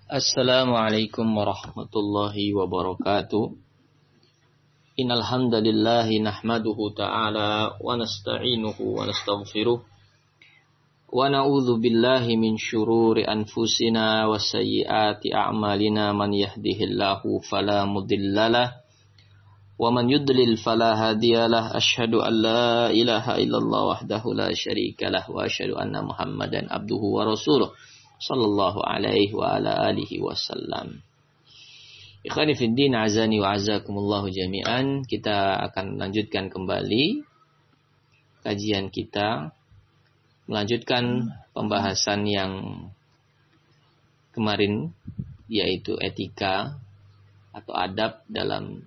Assalamualaikum warahmatullahi wabarakatuh. Innal hamdalillah nahmaduhu ta'ala wa nasta'inuhu wa nastaghfiruh wa na'udzu billahi min syururi anfusina wa sayyiati a'malina. Man yahdihillahu fala mudhillalah wa man yudlil fala hadiyalah. Asyhadu an la ilaha illallah wahdahu la syarikalah wa asyhadu anna Muhammadan abduhu wa rasuluh sallallahu alaihi wa ala alihi wasallam. Ikhwani fid din, azani wa azakumullahu jami'an. Kita akan lanjutkan kembali kajian kita, melanjutkan pembahasan yang kemarin, yaitu etika atau adab dalam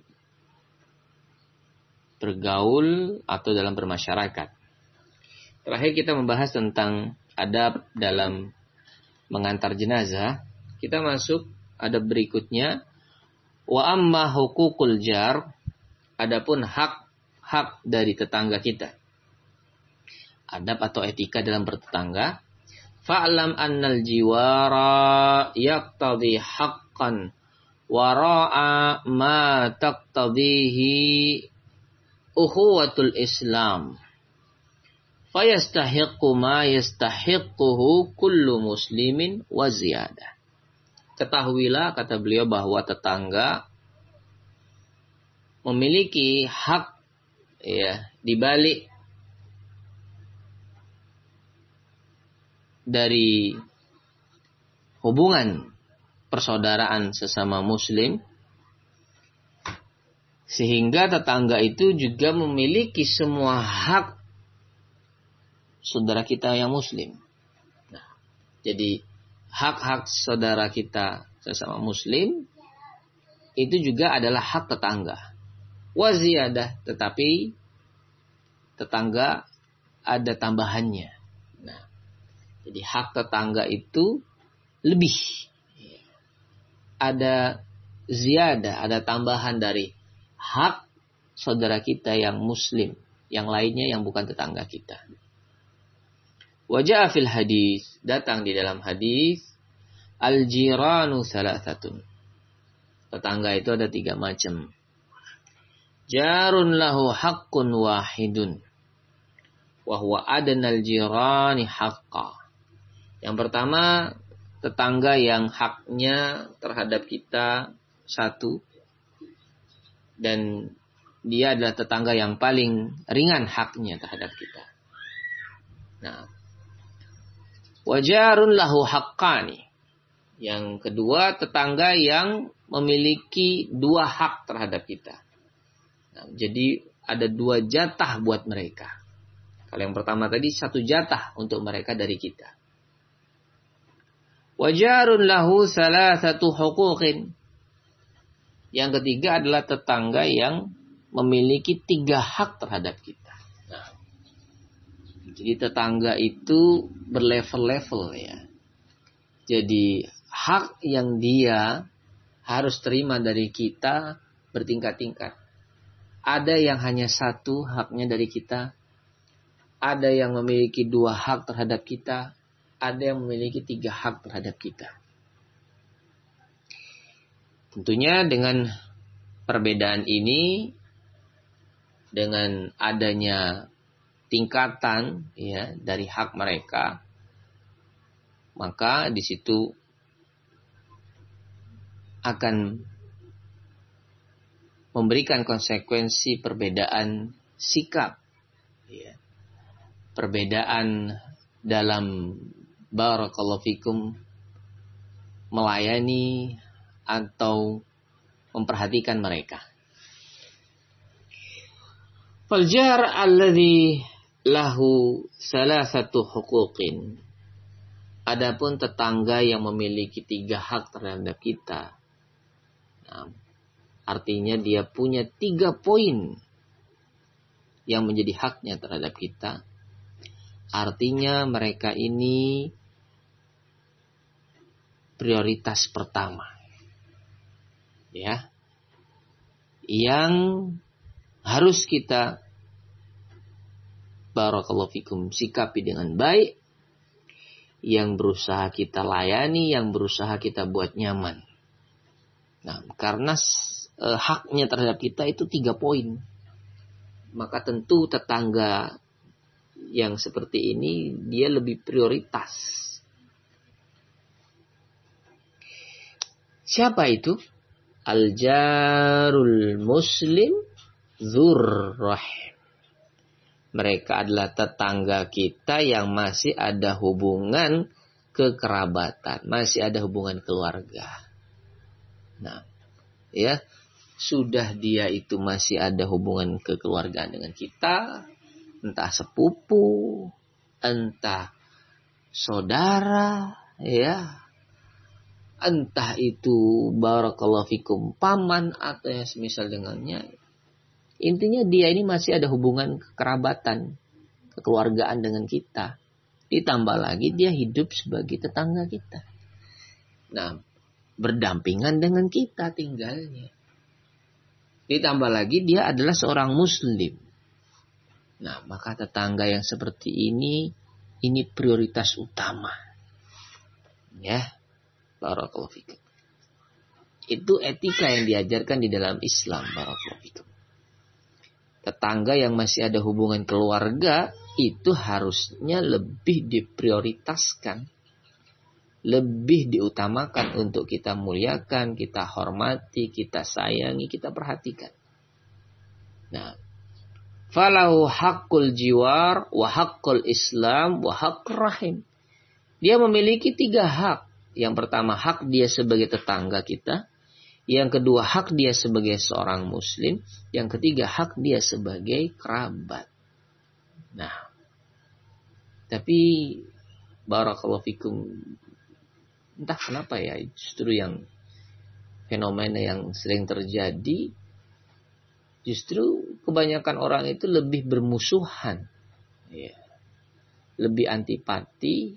bergaul atau dalam bermasyarakat. Terakhir kita membahas tentang adab dalam mengantar jenazah. Kita masuk adab berikutnya. Wa amma hukukul jar, adapun hak dari tetangga kita. Adab atau etika dalam bertetangga. Fa'lam annal jiwara yaqtadhi haqqan wara'a ma taqtadhihi ukhuwatul Islam. Fayastahiqqu ma yastahiqquhu kullu muslimin wa ziyadah. Ketahuilah, kata beliau, bahwa tetangga memiliki hak di balik dari hubungan persaudaraan sesama muslim, sehingga tetangga itu juga memiliki semua hak saudara kita yang muslim. Nah, jadi hak-hak saudara kita sesama muslim itu juga adalah hak tetangga. Wa ziyadah, tetapi tetangga ada tambahannya. Nah, jadi hak tetangga itu lebih. Ada ziyadah, ada tambahan dari hak saudara kita yang muslim, yang lainnya yang bukan tetangga kita. Wajah fil hadis, datang di dalam hadis, al-jiranu salasatun. Tetangga itu ada 3 macam. Jarun lahu haqqun wahidun, wa huwa adnal jirani haqqa. Yang pertama, tetangga yang haknya terhadap kita 1, dan dia adalah tetangga yang paling ringan haknya terhadap kita. Nah, wajarun lahu haqqani. Yang kedua, tetangga yang memiliki 2 hak terhadap kita. Nah, jadi ada 2 jatah buat mereka. Kalau yang pertama tadi 1 jatah untuk mereka dari kita. Wajarun lahu salasatu huquqin. Yang ketiga adalah tetangga yang memiliki 3 hak terhadap kita. Nah, jadi tetangga itu berlevel-level ya. Jadi hak yang dia harus terima dari kita bertingkat-tingkat. Ada yang hanya 1 haknya dari kita. Ada yang memiliki 2 hak terhadap kita. Ada yang memiliki 3 hak terhadap kita. Tentunya dengan perbedaan ini, dengan adanya tingkatan ya dari hak mereka, maka di situ akan memberikan konsekuensi perbedaan sikap ya. Perbedaan dalam barakallahu fikum melayani atau memperhatikan mereka. Faljar alladhi lahu salasatu huquqin. Adapun tetangga yang memiliki 3 hak terhadap kita. Nah, artinya dia punya 3 poin yang menjadi haknya terhadap kita. Artinya mereka ini prioritas pertama. Ya. Yang harus kita barakallahu fikum sikapi dengan baik, yang berusaha kita layani, yang berusaha kita buat nyaman. Nah, karena haknya terhadap kita itu 3 poin. Maka tentu tetangga yang seperti ini dia lebih prioritas. Siapa itu? Al-jarul muslim dzurrahim. Mereka adalah tetangga kita yang masih ada hubungan kekerabatan, masih ada hubungan keluarga. Nah, ya, sudah dia itu masih ada hubungan kekeluargaan dengan kita, entah sepupu, entah saudara, ya, entah itu barakallahu fikum paman atau yang semisal dengannya. Intinya dia ini masih ada hubungan kekerabatan, kekeluargaan dengan kita. Ditambah lagi dia hidup sebagai tetangga kita. Nah, berdampingan dengan kita tinggalnya. Ditambah lagi dia adalah seorang muslim. Nah, maka tetangga yang seperti ini prioritas utama. Ya, barakallahu fikum. Itu etika yang diajarkan di dalam Islam, barakallahu fikum. Tetangga yang masih ada hubungan keluarga itu harusnya lebih diprioritaskan, lebih diutamakan untuk kita muliakan, kita hormati, kita sayangi, kita perhatikan. Nah, falahu haqqul jiwar wa haqqul islam wa haqqur rahim. Dia memiliki 3 hak. Yang pertama, hak dia sebagai tetangga kita. Yang kedua, hak dia sebagai seorang muslim. Yang ketiga, hak dia sebagai kerabat. Nah, tapi barakallahu fikum, entah kenapa ya, justru yang fenomena yang sering terjadi, justru kebanyakan orang itu lebih bermusuhan, ya, lebih antipati,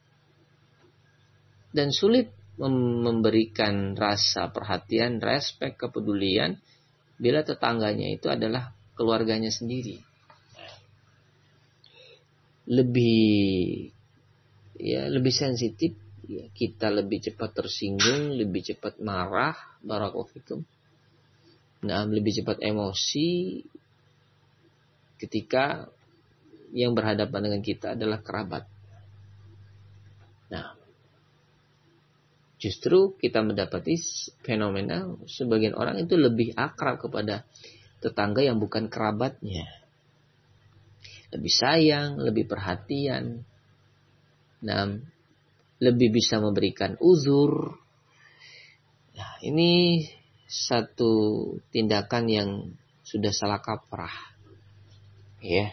dan sulit memberikan rasa perhatian, respek, kepedulian bila tetangganya itu adalah keluarganya sendiri. Lebih sensitif, ya, kita lebih cepat tersinggung, lebih cepat marah, barakallahu fikum. Nah, lebih cepat emosi ketika yang berhadapan dengan kita adalah kerabat. Nah, justru kita mendapati fenomena sebagian orang itu lebih akrab kepada tetangga yang bukan kerabatnya. Lebih sayang, lebih perhatian. Nah, lebih bisa memberikan uzur. Nah, ini satu tindakan yang sudah salah kaprah. Ya.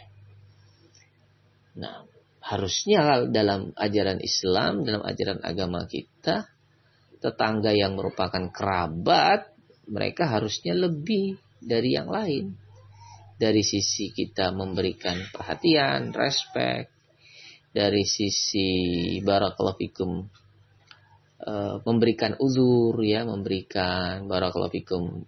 Nah, harusnya dalam ajaran Islam, dalam ajaran agama kita, tetangga yang merupakan kerabat, mereka harusnya lebih dari yang lain. Dari sisi kita memberikan perhatian, respek. Dari sisi barakallahu fikum, memberikan uzur, ya, memberikan barakallahu fikum,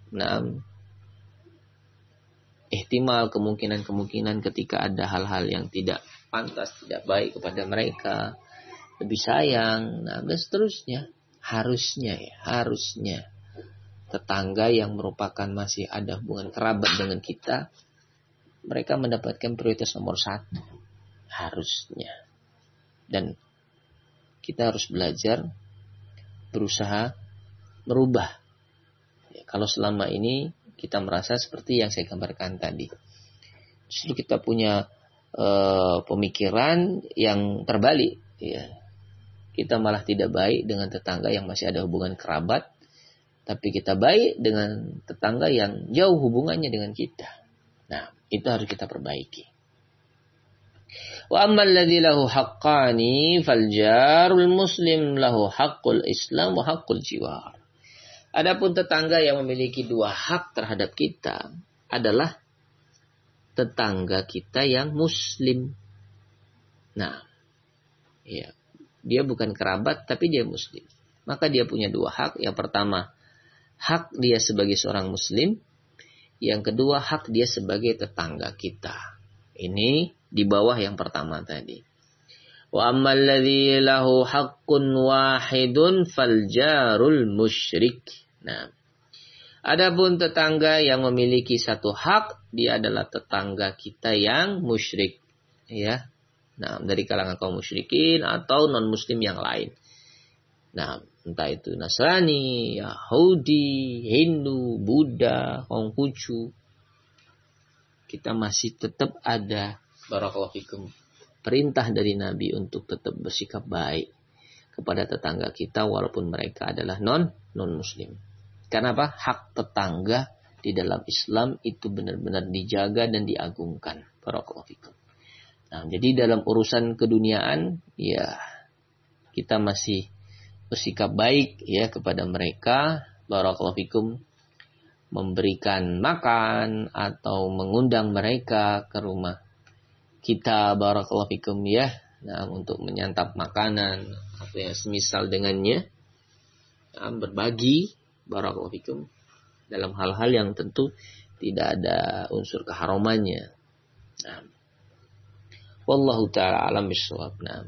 ihtimal, kemungkinan ketika ada hal-hal yang tidak pantas, tidak baik kepada mereka, lebih sayang, dan seterusnya. Harusnya tetangga yang merupakan masih ada hubungan kerabat dengan kita, mereka mendapatkan prioritas nomor 1. Harusnya. Dan kita harus belajar, berusaha merubah. Ya, kalau selama ini kita merasa seperti yang saya gambarkan tadi, justru kita punya pemikiran yang terbalik, ya. Kita malah tidak baik dengan tetangga yang masih ada hubungan kerabat, tapi kita baik dengan tetangga yang jauh hubungannya dengan kita. Nah, itu harus kita perbaiki. Wa ammal ladzi lahu haqqani fal jarul muslim lahu haqqul islam wa haqqul jiwar. Adapun tetangga yang memiliki 2 hak terhadap kita adalah tetangga kita yang muslim. Nah, ya, dia bukan kerabat tapi dia muslim. Maka dia punya 2 hak. Yang pertama, hak dia sebagai seorang muslim. Yang kedua, hak dia sebagai tetangga kita. Ini di bawah yang pertama tadi. Wa ammal ladzi lahu haqqun wahidun fal jarul musyrik. Nah, adapun tetangga yang memiliki satu hak, dia adalah tetangga kita yang musyrik, ya. Nah, dari kalangan kaum musyrikin atau non muslim yang lain. Nah, entah itu Nasrani, Yahudi, Hindu, Buddha, Konghucu, kita masih tetap ada, barakallahu fikum, perintah dari Nabi untuk tetap bersikap baik kepada tetangga kita walaupun mereka adalah non muslim. Karena apa? Hak tetangga di dalam Islam itu benar-benar dijaga dan diagungkan. Barakallahu fikum. Nah, jadi dalam urusan keduniaan, ya kita masih bersikap baik ya kepada mereka. Barakallahu fikum, memberikan makan atau mengundang mereka ke rumah kita, barakallahu fikum ya, nah, untuk menyantap makanan atau yang semisal dengannya, nah, berbagi, barakallahu fikum, dalam hal-hal yang tentu tidak ada unsur keharamannya. Nah, wallahu taala alam bisawab. Nah,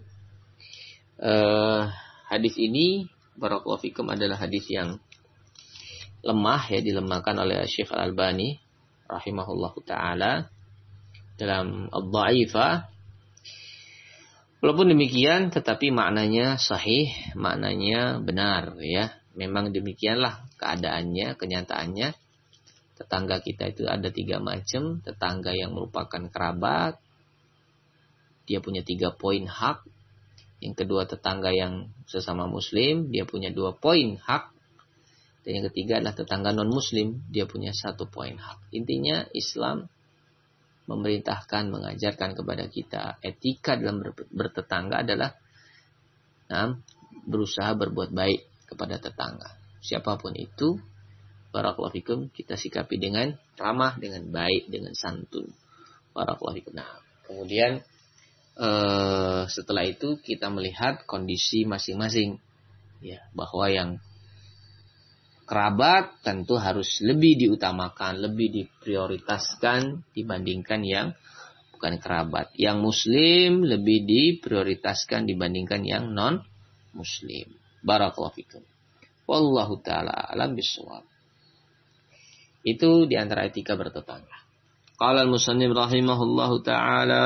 hadis ini, barakallahu fikum, adalah hadis yang lemah ya, dilemahkan oleh Syekh Al-Albani rahimahullahu taala dalam Ad-Dha'ifah. Walaupun demikian, tetapi maknanya sahih, maknanya benar ya. Memang demikianlah keadaannya, kenyataannya. Tetangga kita itu ada 3 macam. Tetangga yang merupakan kerabat, dia punya 3 poin hak. Yang kedua, tetangga yang sesama muslim, dia punya 2 poin hak. Dan yang ketiga adalah tetangga non muslim, dia punya 1 poin hak. Intinya Islam memerintahkan, mengajarkan kepada kita etika dalam bertetangga adalah berusaha berbuat baik kepada tetangga. Siapapun itu, barakallahu fikum, kita sikapi dengan ramah, dengan baik, dengan santun. Barakallahu fikum. Nah, kemudian setelah itu kita melihat kondisi masing-masing, ya, bahwa yang kerabat tentu harus lebih diutamakan, lebih diprioritaskan dibandingkan yang bukan kerabat. Yang muslim lebih diprioritaskan dibandingkan yang non muslim. Barakallahu fikum. Wallahu taala alam bisawab. Itu di antara etika bertetangga. Qala al-musannif rahimahullahu taala,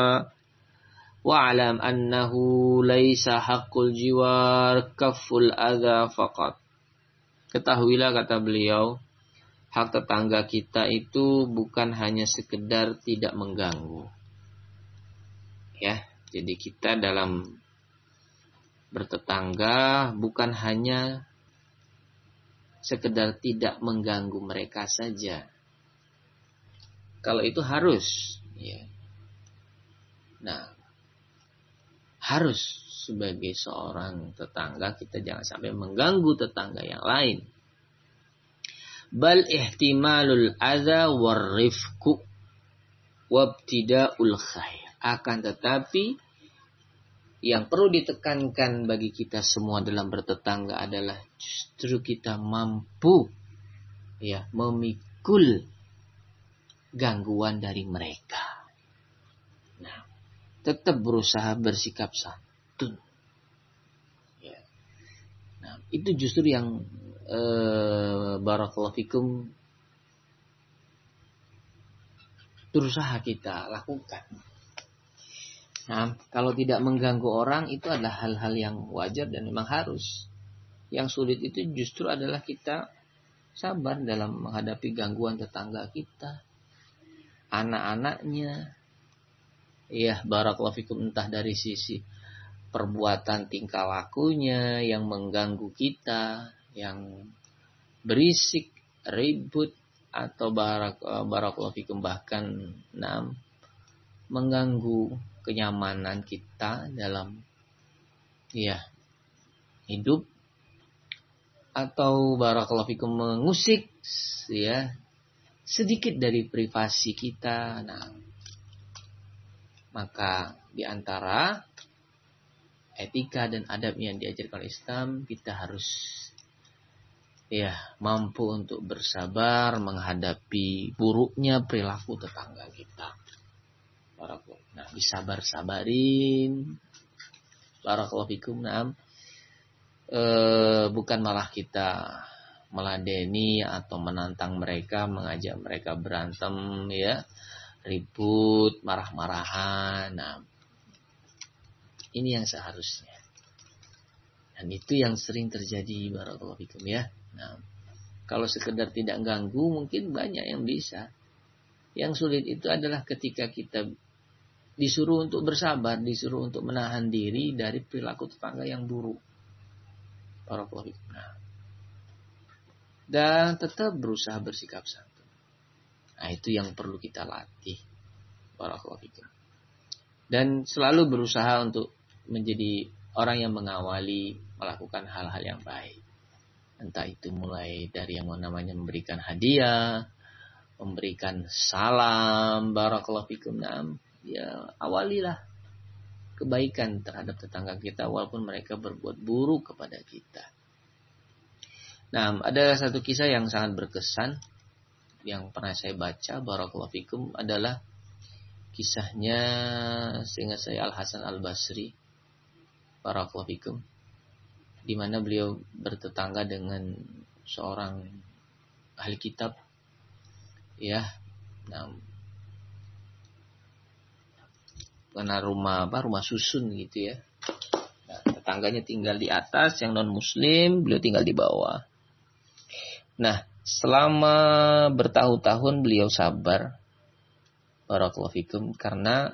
wa'lam annahu laisa haqqul jiwar kafful adza faqat. Ketahuilah, kata beliau, hak tetangga kita itu bukan hanya sekedar tidak mengganggu. Ya, jadi kita dalam bertetangga bukan hanya sekedar tidak mengganggu mereka saja. Kalau itu harus, ya. Nah, harus sebagai seorang tetangga kita jangan sampai mengganggu tetangga yang lain. Bal ihtimalul adza warifqu wabtida'ul khair. Akan tetapi yang perlu ditekankan bagi kita semua dalam bertetangga adalah justru kita mampu ya memikul gangguan dari mereka. Nah, tetap berusaha bersikap santun. Ya. Nah, itu justru yang barakallahu fikum berusaha kita lakukan. Nah, kalau tidak mengganggu orang itu adalah hal-hal yang wajar dan memang harus. Yang sulit itu justru adalah kita sabar dalam menghadapi gangguan tetangga kita, anak-anaknya. Ya, barakallahu fikum, entah dari sisi perbuatan tingkah lakunya yang mengganggu kita, yang berisik, ribut, atau barakallahu fikum bahkan mengganggu kenyamanan kita dalam ya hidup, atau barakallahu fikum mengusik ya sedikit dari privasi kita. Nah, maka di antara etika dan adab yang diajarkan Islam, kita harus ya mampu untuk bersabar menghadapi buruknya perilaku tetangga kita. Nah, disabar-sabarin Barakallahu fikum. Naam. Bukan malah kita meladeni atau menantang mereka, mengajak mereka berantem ya, ribut, marah-marahan. Nah, ini yang seharusnya. Dan itu yang sering terjadi, barakallahu fikum ya. Nah, kalau sekedar tidak ganggu mungkin banyak yang bisa. Yang sulit itu adalah ketika kita disuruh untuk bersabar, disuruh untuk menahan diri dari perilaku tetangga yang buruk. Barakallahu fikum. Nah, dan tetap berusaha bersikap santun. Nah, itu yang perlu kita latih. Barakallahu fikum. Dan selalu berusaha untuk menjadi orang yang mengawali melakukan hal-hal yang baik. Entah itu mulai dari yang namanya memberikan hadiah, memberikan salam, barakallahu fikum. Nah, ya awalilah kebaikan terhadap tetangga kita walaupun mereka berbuat buruk kepada kita. Nah, ada satu kisah yang sangat berkesan yang pernah saya baca, barakallahu fikum, adalah kisahnya seingat saya Al-Hasan Al-Basri, barakallahu fikum, di mana beliau bertetangga dengan seorang ahli kitab ya. Nah, karena rumah susun gitu ya. Nah, tetangganya tinggal di atas yang non muslim, beliau tinggal di bawah. Nah, selama bertahun-tahun beliau sabar, barakallahu fikum, karena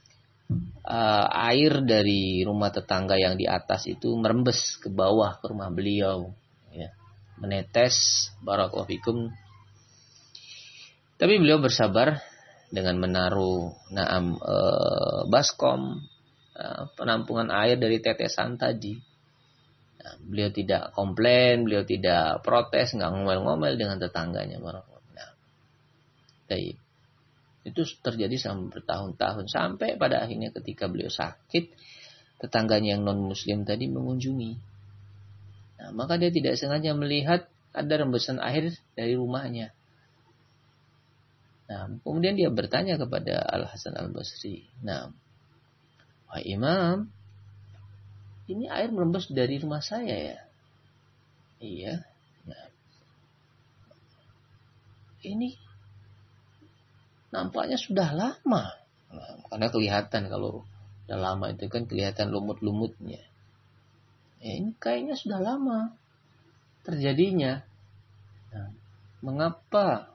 air dari rumah tetangga yang di atas itu merembes ke bawah ke rumah beliau ya, menetes, barakallahu fikum. Tapi beliau bersabar dengan menaruh baskom, penampungan air dari tetesan tadi. Nah, beliau tidak komplain, beliau tidak protes, nggak ngomel-ngomel dengan tetangganya, barakallahu. Nah, itu terjadi selama bertahun-tahun, sampai pada akhirnya ketika beliau sakit, tetangganya yang non-muslim tadi mengunjungi. Nah, maka dia tidak sengaja melihat ada rembesan air dari rumahnya. Nah, kemudian dia bertanya kepada Al-Hasan Al-Basri, "Nah, wahai Imam, ini air merembes dari rumah saya ya?" "Iya." "Nah, ini nampaknya sudah lama." Nah, karena kelihatan kalau sudah lama itu kan kelihatan lumut-lumutnya. "Ya, ini kayaknya sudah lama terjadinya. Nah, mengapa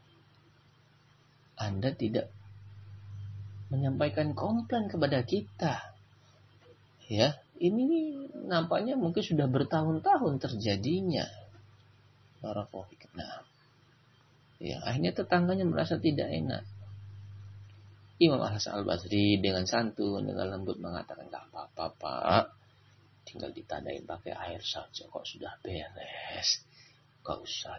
Anda tidak menyampaikan komplain kepada kita? Ya, ini nampaknya mungkin sudah bertahun-tahun terjadinya." Barakallahu fikum. Nah, ya, akhirnya tetangganya merasa tidak enak. Imam Al-Hasan Al-Basri dengan santun, dengan lembut mengatakan, "Enggak apa-apa, Pak. Tinggal ditandain pakai air saja kok, sudah beres. Enggak usah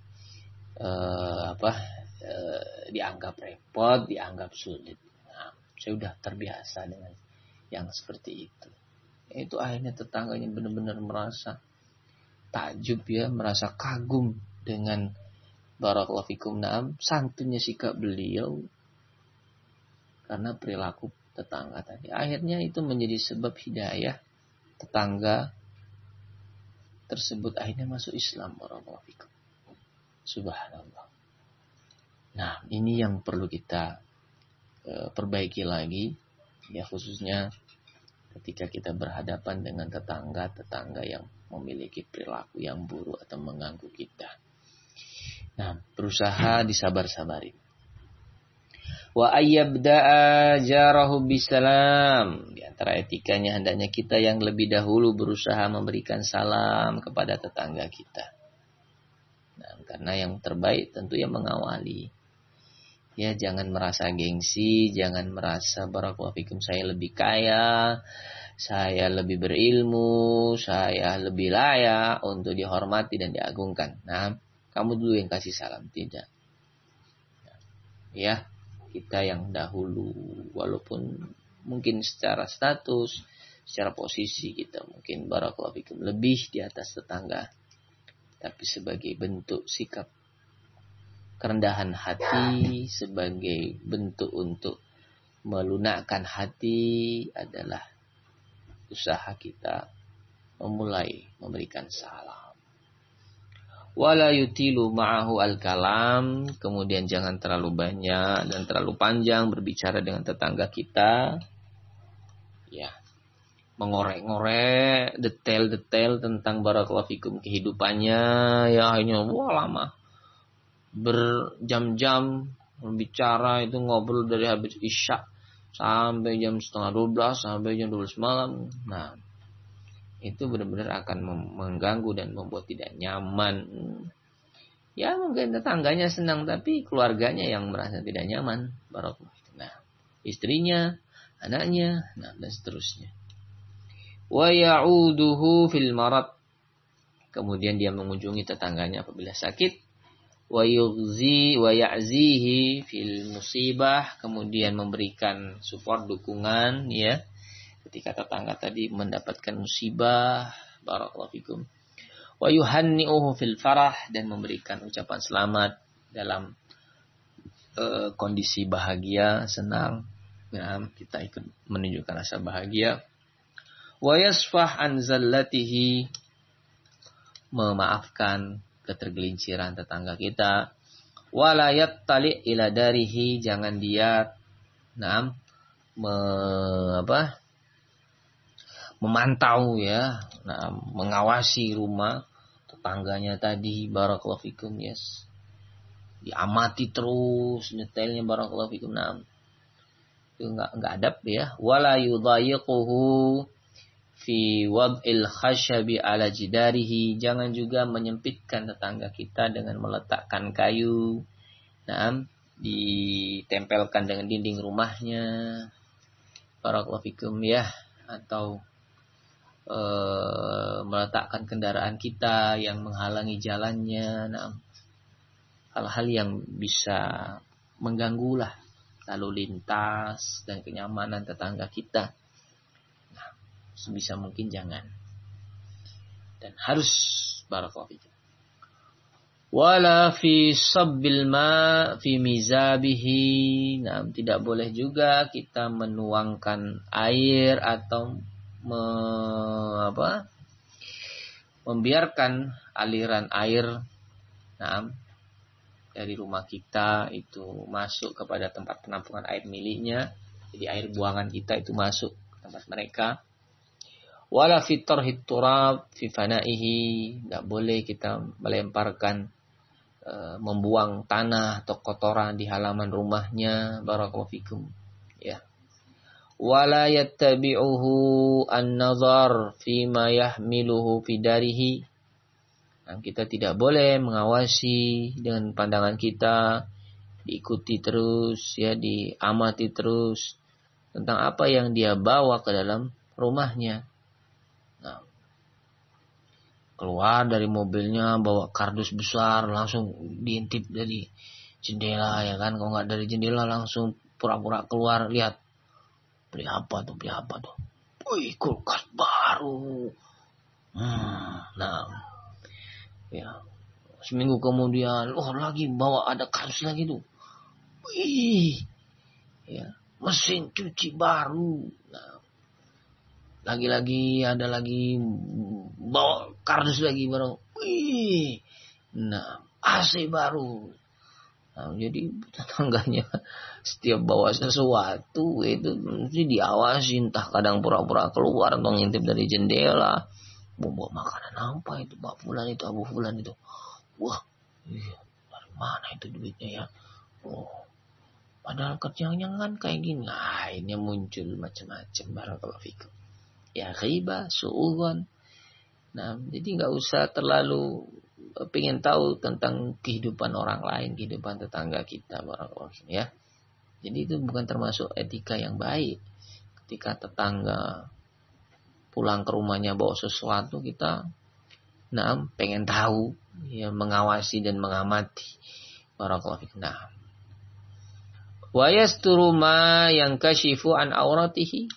dianggap repot, dianggap sulit." Nah, saya sudah terbiasa dengan yang seperti itu. Itu akhirnya tetangganya benar-benar merasa takjub ya, merasa kagum dengan barakallahu fikum santunnya sikap beliau karena perilaku tetangga tadi. Akhirnya itu menjadi sebab hidayah tetangga tersebut akhirnya masuk Islam, barakallahu fikum. Subhanallah. Nah, ini yang perlu kita perbaiki lagi ya, khususnya ketika kita berhadapan dengan tetangga yang memiliki perilaku yang buruk atau mengganggu kita. Nah, berusaha disabar-sabarin. Wa ayyabda'a jarahu bisalam. Di antara etikanya hendaknya kita yang lebih dahulu berusaha memberikan salam kepada tetangga kita. Nah, karena yang terbaik tentu yang mengawali. Ya, jangan merasa gengsi, jangan merasa barakallahu fikum saya lebih kaya, saya lebih berilmu, saya lebih layak untuk dihormati dan diagungkan. Nah, kamu dulu yang kasih salam, tidak. Ya, kita yang dahulu, walaupun mungkin secara status, secara posisi kita mungkin barakallahu fikum lebih di atas tetangga, tapi sebagai bentuk sikap kerendahan hati, sebagai bentuk untuk melunakkan hati adalah usaha kita memulai memberikan salam. Wala yutilu ma'ahu al-kalam, kemudian jangan terlalu banyak dan terlalu panjang berbicara dengan tetangga kita. Ya, mengorek-ngorek detail-detail tentang barakallahu fikum kehidupannya, ya hanya lama. Berjam-jam berbicara, itu ngobrol dari habis isya sampai jam 11:30 sampai jam 12 malam. Nah, itu benar-benar akan mengganggu dan membuat tidak nyaman. Ya mungkin tetangganya senang, tapi keluarganya yang merasa tidak nyaman. Barakallahu. Nah, istrinya, anaknya, nah dan seterusnya. Wa ya'uduhu fil marad. Kemudian dia mengunjungi tetangganya apabila sakit. Wa ya'zihi fil musibah. Kemudian memberikan support, dukungan, ya. Ketika tetangga tadi mendapatkan musibah, barakallahu fikum. Wa yuhanni'uhu fil farah, dan memberikan ucapan selamat dalam kondisi bahagia, senang. Nah, kita ikut menunjukkan rasa bahagia. Wa yasfah an zallatihi, memaafkan ketergelinciran tetangga kita. Wa la yattali ila darihi, jangan dia memantau, ya, nah, mengawasi rumah tetangganya tadi, barakallahu fikum, yes. Diamati terus detailnya, barakallahu fikum. Nah, itu enggak adab, ya. Wala yudhayiquhu fi wad'il khashabi ala jidarihi, jangan juga menyempitkan tetangga kita dengan meletakkan kayu, nah, ditempelkan dengan dinding rumahnya, barakallahu fikum, ya, atau meletakkan kendaraan kita yang menghalangi jalannya. Nah, hal-hal yang bisa mengganggulah lalu lintas dan kenyamanan tetangga kita. Nah, sebisa mungkin jangan. Dan harus barakallahu fikum. Wala fi sabbil ma fi mizabihi. Nah, tidak boleh juga kita menuangkan air atau membiarkan aliran air, nah, dari rumah kita itu masuk kepada tempat penampungan air miliknya. Jadi air buangan kita itu masuk ke tempat mereka. Wala fi tarhit turab fi fanaihi, enggak boleh kita melemparkan membuang tanah atau kotoran di halaman rumahnya, barakallahu fikum, ya. Wala yattabi'uhu an-nazar fima yahmiluhu fi darihi. Nah, kita tidak boleh mengawasi dengan pandangan kita, diikuti terus, ya, diamati terus tentang apa yang dia bawa ke dalam rumahnya. Nah, keluar dari mobilnya bawa kardus besar, langsung diintip dari jendela, ya kan? Kalau nggak dari jendela langsung pura-pura keluar, lihat. Beli apa tuh? Wih, kulkas baru. Nah, ya. Seminggu kemudian, lagi bawa ada kardus lagi tuh. Wih, ya. Mesin cuci baru. Nah, lagi-lagi ada lagi bawa kardus lagi baru. Wih, nah, AC baru. Nah, jadi tetangganya setiap bawa sesuatu itu mesti diawasi, entah kadang pura-pura keluar atau ngintip dari jendela. Bawa makanan apa itu, Pak Fulan itu, Abu Fulan itu. Wah, iya, dari mana itu duitnya, ya? Padahal kerjanya kan kayak gini. Nah, ini muncul macam-macam, barakallahu fikum. Ya, ghibah, su'udzon. Nah, jadi nggak usah terlalu pengen tahu tentang kehidupan orang lain, kehidupan tetangga kita, barakallahu fikum, ya. Jadi itu bukan termasuk etika yang baik. Ketika tetangga pulang ke rumahnya bawa sesuatu, kita pengen tahu, ya, mengawasi dan mengamati, barakallahu fikum. Nah, wa yasturu ma yankashifu an auratihi,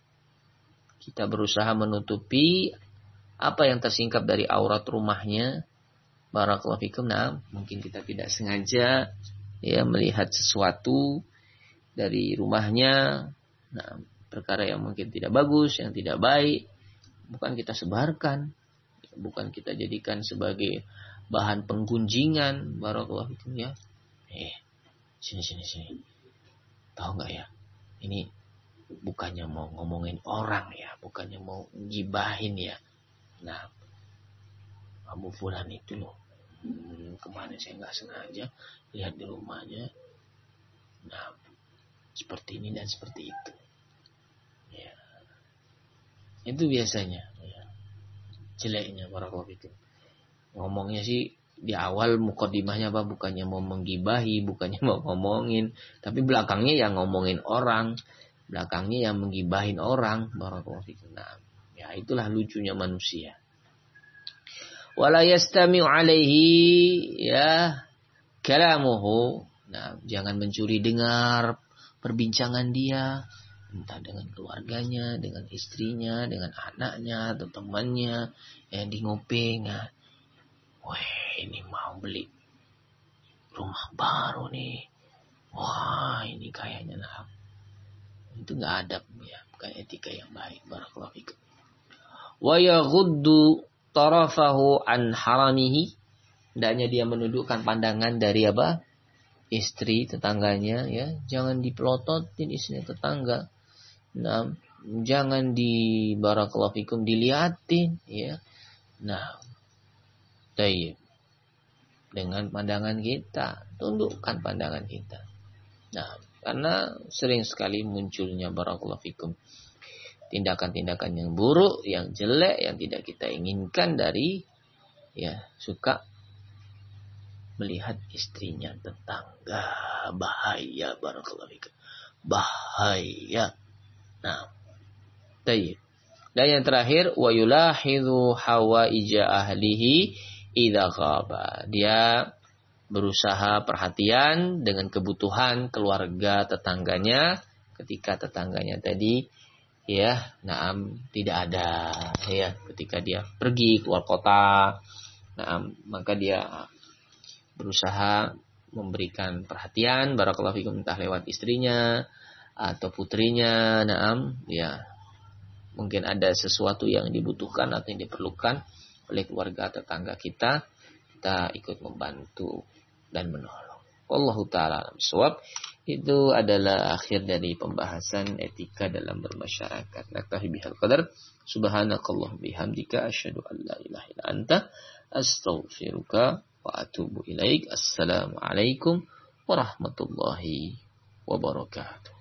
kita berusaha menutupi apa yang tersingkap dari aurat rumahnya, barakallahu fikum. Nah, mungkin kita tidak sengaja, ya, melihat sesuatu dari rumahnya, nah, perkara yang mungkin tidak bagus, yang tidak baik, bukan kita sebarkan, bukan kita jadikan sebagai bahan penggunjingan. Barakallahu fikum ya. Sini. Tahu nggak ya? Ini bukannya mau ngomongin orang ya, bukannya mau gibahin ya. Nah, Abu Fulan itu loh, kemarin saya nggak sengaja lihat di rumahnya. Nah, seperti ini dan seperti itu. Ya. Itu biasanya. Ya. Jeleknya barakallahu fikum. Ngomongnya sih di awal mukadimahnya apa? Bukannya mau menggibahi, bukannya mau ngomongin, tapi belakangnya yang ngomongin orang, belakangnya yang menggibahin orang. Barakallahu fikum. Nah, ya itulah lucunya manusia. Wala yastami'u alaihi ya kalamuhu. Nah, jangan mencuri dengar perbincangan dia, entah dengan keluarganya, dengan istrinya, dengan anaknya atau temannya yang di ngopeng. Nah, wah, ini mau beli rumah baru nih. Wah, ini kayaknya nah. Itu enggak adab ya, bukan etika yang baik. Barakallahu fikum. Wa yaghuddu tarafahu an haramihi. Hendaknya dia menundukkan pandangan dari apa? Istri tetangganya ya. Jangan dipelototin istri tetangga. Nah, jangan di barakallahu fikum diliatin ya. Nah, tayyib. Dengan pandangan kita, tundukkan pandangan kita. Nah, karena sering sekali munculnya barakallahu fikum tindakan-tindakan yang buruk, yang jelek, yang tidak kita inginkan dari ya suka melihat istrinya tetangga. Bahaya barakallahu fikum. Bahaya. Nah, tayyib. Dan yang terakhir, wa yulahidhu hawaija ahlihi idza ghaba. Dia berusaha perhatian dengan kebutuhan keluarga tetangganya ketika tetangganya tadi ya, tidak ada ya, ketika dia pergi keluar kota. Maka dia berusaha memberikan perhatian barakallahu fikum entah lewat istrinya atau putrinya. Ya, mungkin ada sesuatu yang dibutuhkan atau yang diperlukan oleh keluarga tetangga kita ikut membantu dan menolong. Wallahu ta'ala bisawab. Itu adalah akhir dari pembahasan etika dalam bermasyarakat. Naktafi bihal qadar. Subhanakallah bihamdika asyhadu an la ilaha illa anta astaghfiruka wa atubu ilaik. Assalamualaikum warahmatullahi wabarakatuh.